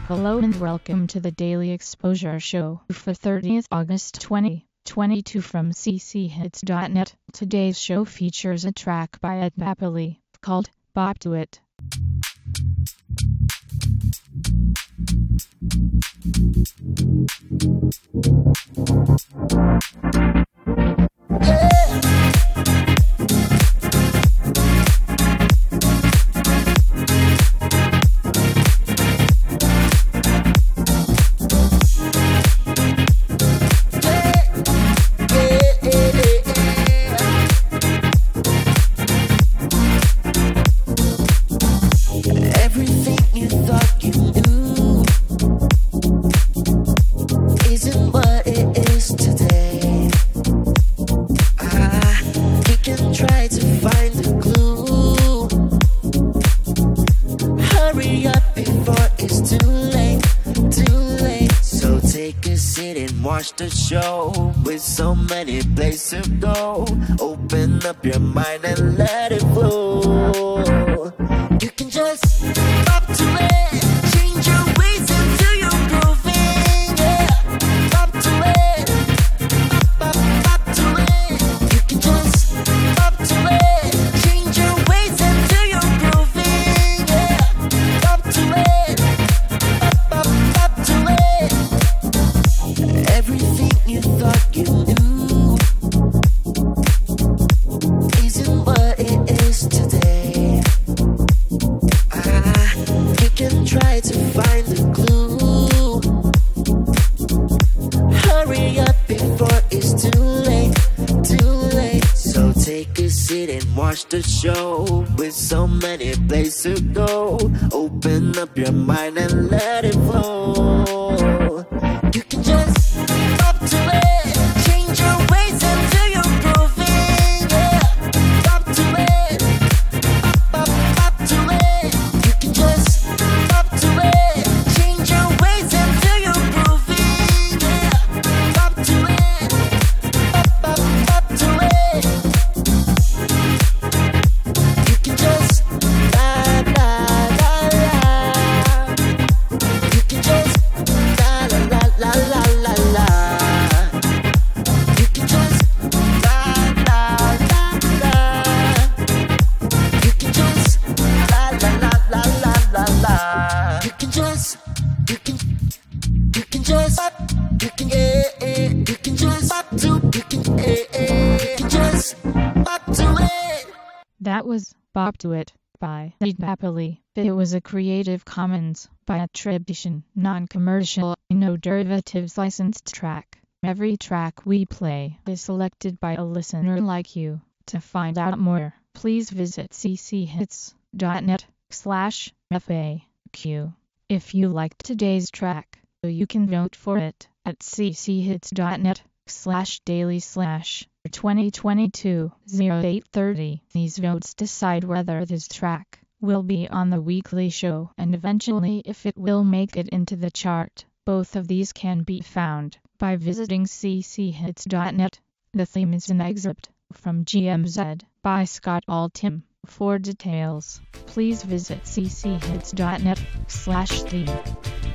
Hello and welcome to the Daily Exposure Show for 30th August 2022 from cchits.net. Today's show features a track by Ed Napoli called Bop to It. Everything you thought you knew isn't what it is today. You can try to find the clue. Hurry up before it's too late, too late. So take a seat and watch the show. With so many places to go, open up your mind and let it flow. You can just pop to it, change your ways until you're grooving, yeah. Pop to it, pop to it. You can just pop to it, change your ways until you're grooving, yeah. Pop to it, pop to it. Everything you thought you knew isn't what it is today. You can try to find the clue. Hurry up before it's too late, too late. So take a seat and watch the show. With so many places to go, open up your mind and let it flow. You can just pop to it, change your ways until you're grooving, yeah. Pop to it, pop to it. You can just pop to it, change your ways until you're grooving, yeah. Pop to it, pop to it. You can just la la la la. You can just la la la la la la la. You can just la la la la. You can just la la la la la la la. You can just you can just you can you can just pop to you can just pop to it. That was Bop to It by Ed Napoli. It was a Creative Commons by attribution, non-commercial, no derivatives licensed track. Every track we play is selected by a listener like you. To find out more, please visit cchits.net/FAQ. If you liked today's track, you can vote for it at cchits.net/daily/2022-0830. These votes decide whether this track will be on the weekly show and eventually if it will make it into the chart. Both of these can be found by visiting cchits.net. The theme is an excerpt from GMZ by Scott Altham. For details, please visit cchits.net/theme.